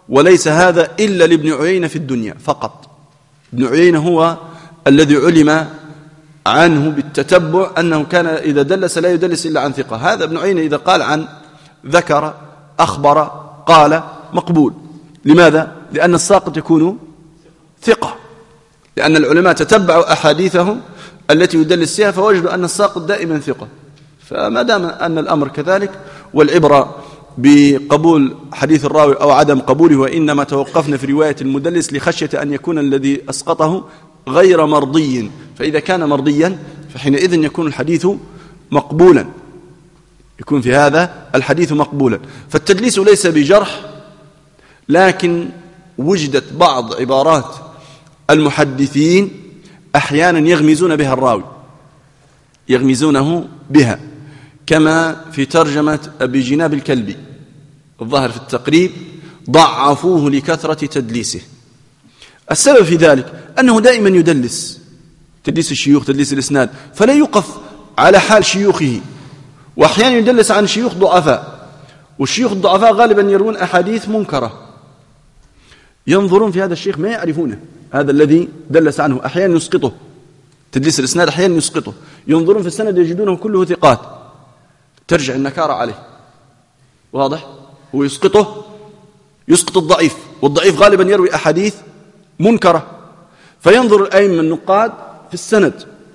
Speaker 1: وليس هذا إلا لابن عيينة في الدنيا فقط. ابن عيينة هو الذي علم عنه بالتتبع أنه كان إذا دلس لا يدلس إلا عن ثقة. هذا ابن عيينة إذا قال عن ذكر أخبر قال مقبول. لماذا؟ لأن الساقط يكون ثقة، لأن العلماء تتبعوا أحاديثهم التي يدلس فيها فوجدوا أن الساقط دائما ثقة. فما دام أن الأمر كذلك، والعبرة بقبول حديث الراوي أو عدم قبوله، وإنما توقفنا في رواية المدلس لخشية أن يكون الذي أسقطه غير مرضي، فإذا كان مرضيا فحينئذ يكون الحديث مقبولا، يكون في هذا الحديث مقبولا. فالتدليس ليس بجرح، لكن وجدت بعض عبارات المحدثين أحيانا يغمزون بها الراوي، يغمزونه بها، كما في ترجمة أبي جناب الكلبي الظاهر في التقريب: ضعفوه لكثرة تدليسه. السبب في ذلك أنه دائما يدلس، تدليس الشيوخ، تدليس الإسناد، فلا يقف على حال شيوخه، وأحيانا يدلس عن شيوخ ضعفاء، والشيوخ الضعفاء غالبا يروون أحاديث منكرة، ينظرون في هذا الشيخ ما يعرفونه، هذا الذي دلس عنه أحيانا يسقطه، تدليس الإسناد أحيانا يسقطه، ينظرون في السند يجدونه كله ثقات، ترجع النكارة عليه، واضح؟ ويسقطه، يسقط الضعيف، والضعيف غالبا يروي أحاديث منكرة، فينظر الأئمة النقاد في السند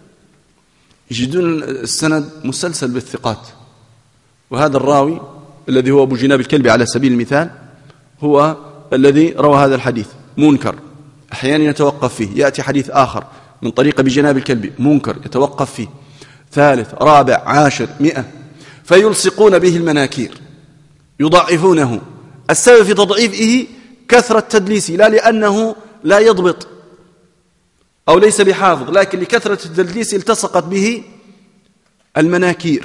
Speaker 1: يجدون السند مسلسل بالثقات، وهذا الراوي الذي هو أبو جناب الكلبي على سبيل المثال هو الذي روى هذا الحديث منكر، أحيانا يتوقف فيه، يأتي حديث آخر من طريق أبي جناب الكلبي منكر، يتوقف فيه، ثالث رابع عاشر 100، فيلصقون به المناكير، يضعفونه. السبب في تضعيفه كثرة تدليسه، لا لأنه لا يضبط أو ليس بحافظ، لكن لكثرة التدليس التصقت به المناكير.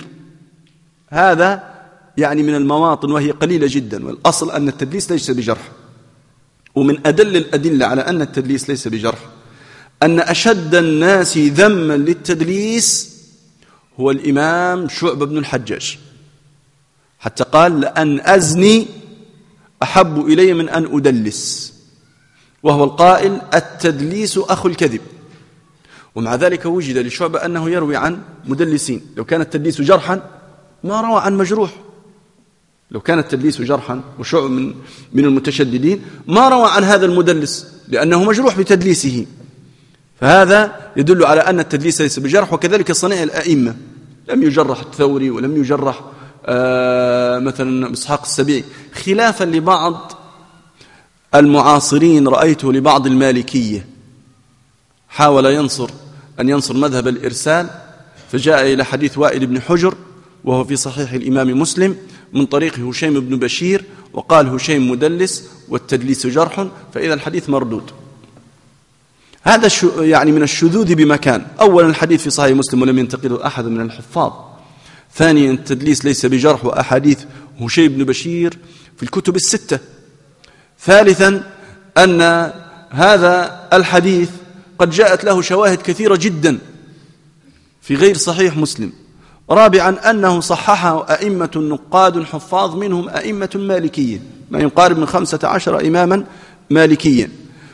Speaker 1: هذا يعني من المواطن وهي قليلة جدا، والأصل أن التدليس ليس بجرح. ومن أدل الأدلة على أن التدليس ليس بجرح أن أشد الناس ذما للتدليس هو الإمام شعبة بن الحجاج، حتى قال: لأن أزني أحب إلي من أن أدلس، وهو القائل: التدليس أخو الكذب. ومع ذلك وجد لشعبة أنه يروي عن مدلسين. لو كان التدليس جرحا ما روى عن مجروح، لو كان التدليس جرحا وشعبة من المتشددين ما روى عن هذا المدلس لأنه مجروح بتدليسه. فهذا يدل على أن التدليس ليس بجرح. وكذلك صنيع الأئمة، لم يجرح الثوري ولم يجرح مثلا إسحاق السبيعي، خلافا لبعض المعاصرين رأيته لبعض المالكية، حاول أن ينصر مذهب الإرسال، فجاء إلى حديث وائل بن حجر وهو في صحيح الإمام مسلم من طريق هشيم بن بشير، وقال هشيم مدلس والتدليس جرح، فإذا الحديث مردود. هذا يعني من الشذوذ بمكان. أولا الحديث في صحيح مسلم ولم ينتقله أحد من الحفاظ. ثانيا التدليس ليس بجرح، وأحاديث هشيم بن بشير في الكتب الستة. ثالثا أن هذا الحديث قد جاءت له شواهد كثيرة جدا في غير صحيح مسلم. رابعا أنه صححه أئمة نقاد حفاظ منهم أئمة مالكية، ما يقارب من 15 إماما مالكيا.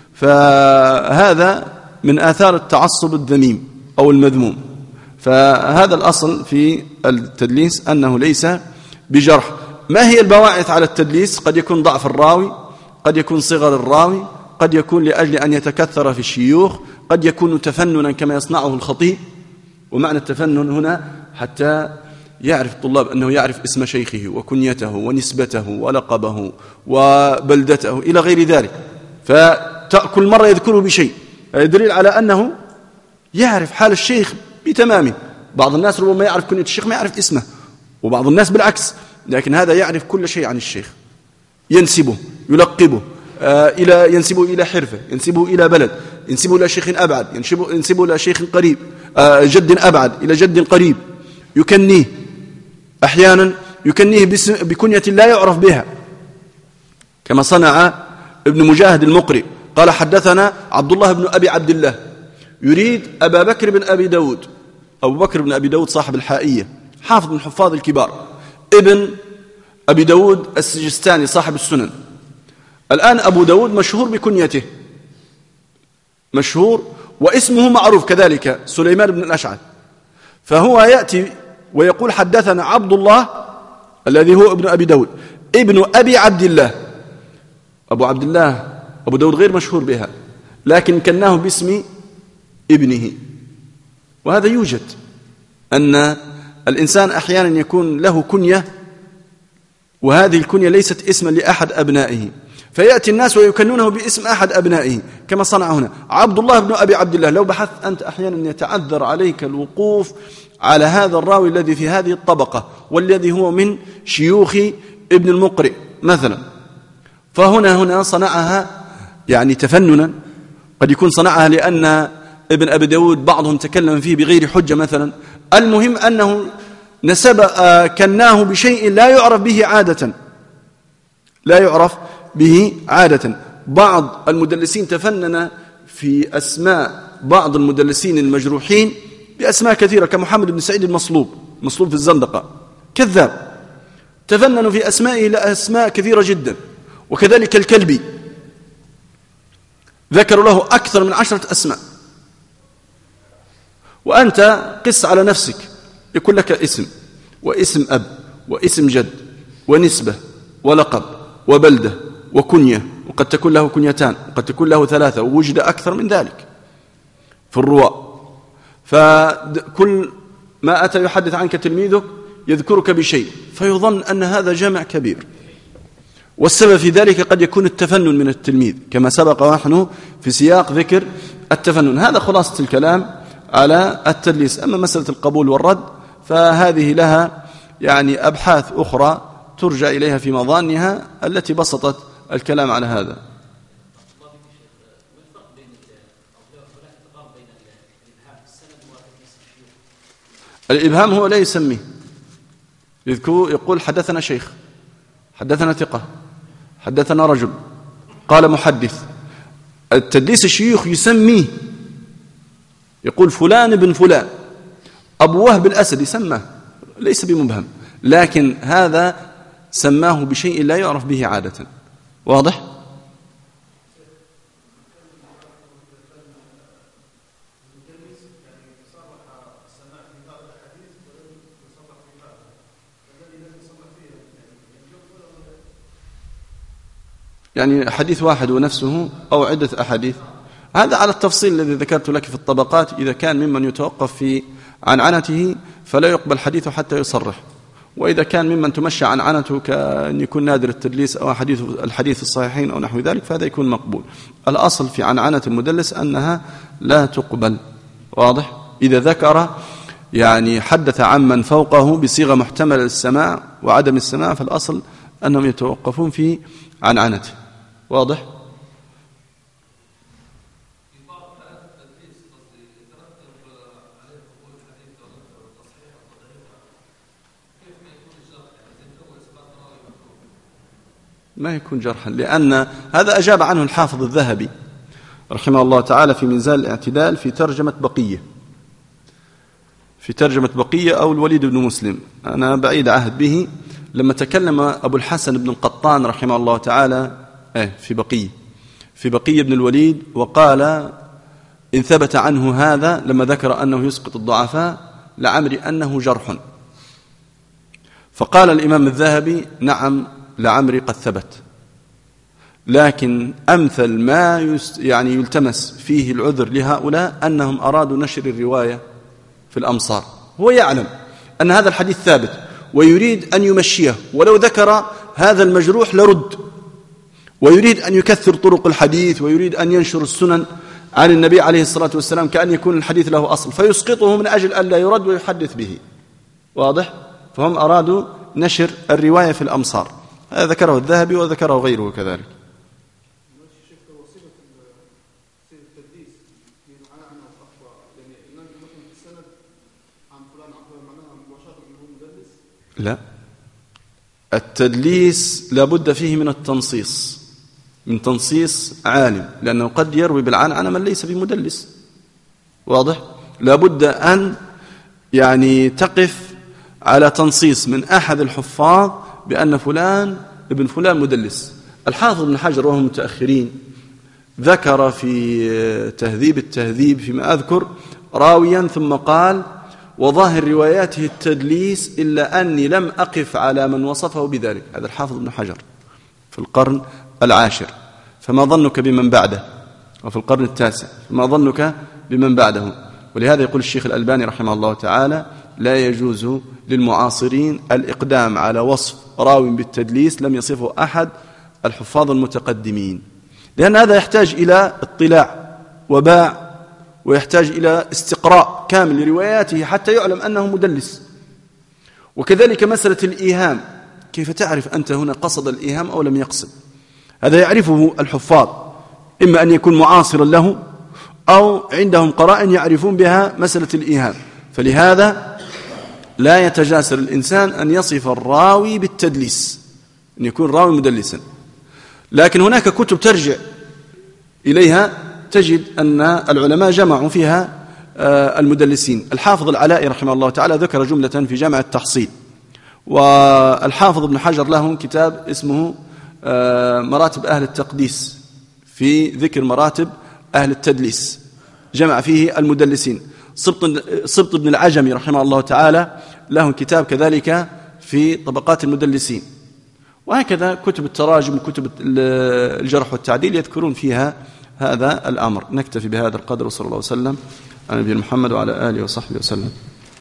Speaker 1: فهذا من آثار التعصب الذميم أو المذموم. فهذا الأصل في التدليس أنه ليس بجرح. ما هي البواعث على التدليس؟ قد يكون ضعف الراوي، قد يكون صغر الراوي، قد يكون لأجل أن يتكثر في الشيوخ، قد يكون تفننا كما يصنعه الخطيب. ومعنى التفنن هنا حتى يعرف الطلاب أنه يعرف اسم شيخه وكنيته ونسبته ولقبه وبلدته إلى غير ذلك، فكل مرة يذكره بشيء دليل على أنه يعرف حال الشيخ بتمامه. بعض الناس ربما يعرف كنية الشيخ ما يعرف اسمه، وبعض الناس بالعكس، لكن هذا يعرف كل شيء عن الشيخ، ينسبه، يلقبه، ينسبه إلى حرفة، ينسبه إلى بلد، ينسبه إلى شيخ أبعد، ينسبه إلى شيخ قريب، جد أبعد إلى جد قريب، يكنيه، أحيانا يكنيه بكنية لا يعرف بها، كما صنع ابن مجاهد المقري قال: حدثنا عبد الله بن أبي عبد الله، يريد أبا بكر بن أبي داود. أبو بكر بن أبي داود صاحب الحائية، حافظ من حفاظ الكبار، ابن أبي داود السجستاني صاحب السنن، الآن أبو داود مشهور بكنيته، مشهور واسمه معروف كذلك سليمان بن الأشعث، فهو يأتي ويقول حدثنا عبد الله الذي هو ابن أبي داود ابن أبي عبد الله. أبو عبد الله أبو داود غير مشهور بها، لكن كناه باسم ابنه. وهذا يوجد، أن الإنسان أحيانا يكون له كنية وهذه الكنية ليست اسما لأحد أبنائه، فيأتي الناس ويكنونه باسم أحد أبنائه كما صنع هنا عبد الله بن أبي عبد الله. لو بحثت أنت أحيانا يتعذر عليك الوقوف على هذا الراوي الذي في هذه الطبقة والذي هو من شيوخ ابن المقرئ مثلا، فهنا صنعها يعني تفننا، قد يكون صنعها لأن ابن أبي داود بعضهم تكلم فيه بغير حجة مثلا. المهم أنه نسب كناه بشيء لا يعرف به عادة، لا يعرف به عادة. بعض المدلسين تفنن في أسماء بعض المدلسين المجروحين بأسماء كثيرة، كمحمد بن سعيد المصلوب، مصلوب في الزندقة كذاب، تفننوا في أسمائه لأسماء كثيرة جدا. وكذلك الكلبي ذكروا له أكثر من 10 أسماء. وأنت قس على نفسك، يكون لك اسم واسم أب واسم جد ونسبة ولقب وبلدة وكنية، وقد تكون له كنيتان وقد تكون له 3، ووجد أكثر من ذلك في الرواة. فكل ما أتى يحدث عنك تلميذك يذكرك بشيء فيظن أن هذا جامع كبير، والسبب في ذلك قد يكون التفنن من التلميذ كما سبق ونحن في سياق ذكر التفنن. هذا خلاصة الكلام على التدليس. أما مسألة القبول والرد فهذه لها يعني أبحاث أخرى ترجع إليها في مظانها التي بسطت الكلام على هذا. الإبهام هو لا يسميه، يقول حدثنا شيخ، حدثنا ثقة، حدثنا رجل، قال محدث. التدليس الشيوخ يسميه، يقول فلان بن فلان، أبو وهب الأسد يسمى، ليس بمبهم، لكن هذا سماه بشيء لا يعرف به عادة. واضح؟ يعني حديث واحد ونفسه أو عدة أحاديث، هذا على التفصيل الذي ذكرت لك في الطبقات. إذا كان ممن يتوقف في عنعنته فلا يقبل حديثه حتى يصرح، وإذا كان ممن تمشى عنعنته كأن يكون نادر التدليس أو الحديث الصحيحين أو نحو ذلك فهذا يكون مقبول. الأصل في عنعنة المدلس أنها لا تقبل. واضح؟ إذا ذكر يعني حدث عمن فوقه بصيغة محتملة للسماع وعدم السماع فالأصل أنهم يتوقفون في عنعنته. واضح؟ ما يكون جرحا، لأن هذا أجاب عنه الحافظ الذهبي رحمه الله تعالى في ميزان الاعتدال في ترجمة بقية أو الوليد بن مسلم، أنا بعيد عهد به، لما تكلم أبو الحسن بن القطان رحمه الله تعالى في بقية بن الوليد، وقال إن ثبت عنه هذا لما ذكر أنه يسقط الضعفاء لعمري أنه جرح. فقال الإمام الذهبي نعم لعمري قد ثبت، لكن أمثل ما يعني يلتمس فيه العذر لهؤلاء أنهم أرادوا نشر الرواية في الأمصار. هو يعلم أن هذا الحديث ثابت ويريد أن يمشيه، ولو ذكر هذا المجروح لرد، ويريد أن يكثر طرق الحديث ويريد أن ينشر السنن عن النبي عليه الصلاة والسلام كأن يكون الحديث له أصل، فيسقطه من أجل أن لا يرد ويحدث به. واضح؟ فهم أرادوا نشر الرواية في الأمصار. هذا ذكره الذهبي وذكره غيره كذلك. لا، التدليس لابد فيه من التنصيص، من تنصيص عالم، لأنه قد يروي بالعنعنة من ليس بمدلس. واضح؟ لابد أن يعني تقف على تنصيص من أحد الحفاظ بأن فلان ابن فلان مدلس. الحافظ ابن حجر وهم متأخرين ذكر في تهذيب التهذيب فيما أذكر راويا ثم قال: وظاهر رواياته التدليس إلا أني لم أقف على من وصفه بذلك. هذا الحافظ ابن حجر في القرن العاشر، فما ظنك بمن بعده؟ وفي القرن التاسع، فما ظنك بمن بعده؟ ولهذا يقول الشيخ الألباني رحمه الله تعالى: لا يجوز للمعاصرين الإقدام على وصف راو بالتدليس لم يصفه أحد الحفاظ المتقدمين، لأن هذا يحتاج إلى اطلاع وباع، ويحتاج إلى استقراء كامل لرواياته حتى يعلم أنه مدلس. وكذلك مسألة الإيهام، كيف تعرف أنت هنا قصد الإيهام أو لم يقصد؟ هذا يعرفه الحفاظ، إما أن يكون معاصرا له أو عندهم قرائن يعرفون بها مسألة الإيهام. فلهذا لا يتجاسر الإنسان أن يصف الراوي بالتدليس، أن يكون راوي مدلسا. لكن هناك كتب ترجع إليها تجد أن العلماء جمعوا فيها المدلسين. الحافظ العلائي رحمه الله تعالى ذكر جملة في جامع التحصيل، والحافظ ابن حجر له كتاب اسمه مراتب أهل التقديس في ذكر مراتب أهل التدليس، جمع فيه المدلسين. سبط بن العجمي رحمه الله تعالى له كتاب كذلك في طبقات المدلسين، وهكذا كتب التراجم وكتب الجرح والتعديل يذكرون فيها هذا الأمر. نكتفي بهذا القدر، وصلى الله وسلم على نبينا محمد وعلى آله وصحبه وسلم.